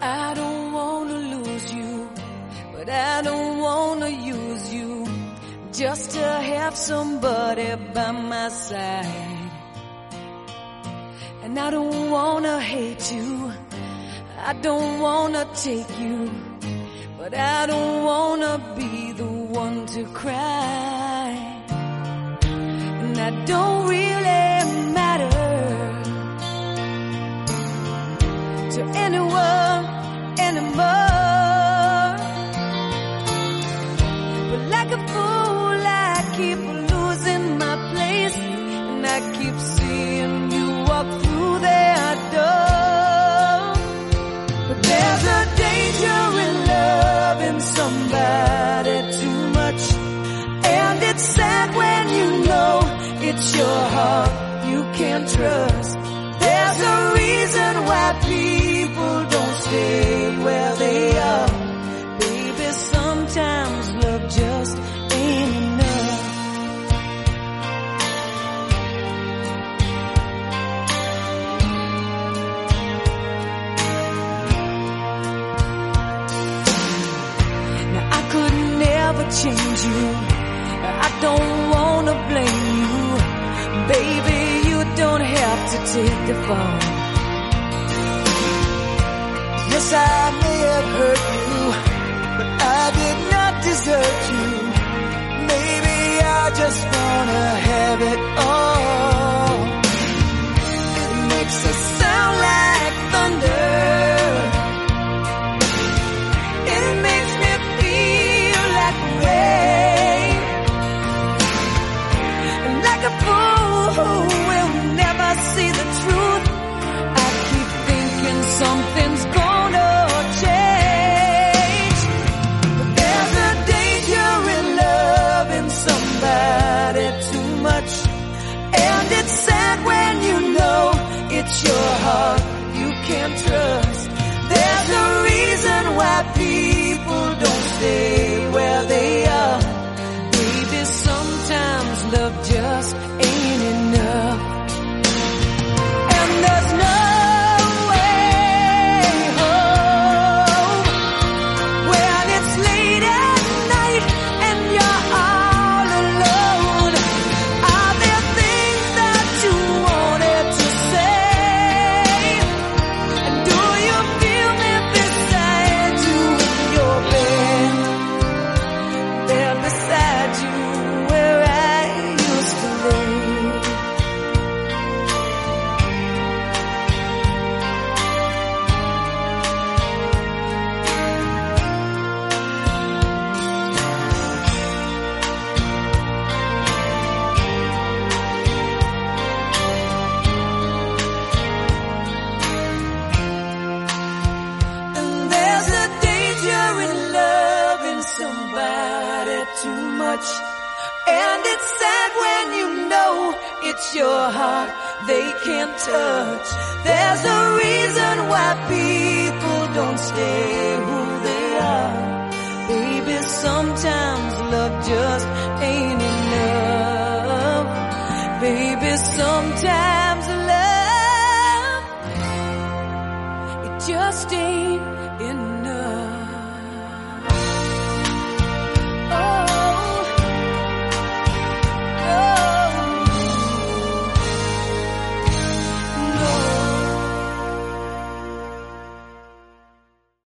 I don't wanna lose you, but I don't wanna use you just to have somebody by my side. And I don't wanna hate you, I don't wanna take you, but I don't wanna be the one to cry. And I don't really matter to anyone anymore. But like a fool I keep losing my place, and I keep seeing you walk through that door. But there's a danger in loving somebody too much, and it's sad when you know it's your heart you can't trust. There's a reason why people don't stay where they are. Baby, sometimes love just ain't enough. Now I could never change you, I don't wanna blame you. Baby, you don't have to take the fall. Yes, I may have hurt you, but I did not desert you. Maybe I just wanna have it all. It makes us sound like thunder, it makes me feel like rain, and like a fool who will never see the truth, I keep thinking something's gonna change. But there's a danger in loving somebody too much, and it's sad when you know it's your heart you can't trust. There's a reason why people don't stay where they are. Baby, sometimes love just ain't enough. And there's no way home when it's late at night and you're all alone. Are there things that you wanted to say? And do you feel me beside you in your bed? There beside you where I used to lay. And there's a danger in loving somebody too much, and it's sad when you know it's your heart they can't touch. There's a reason why people don't stay who they are. Baby, sometimes love just ain't enough. Baby, sometimes love, it just ain't enough.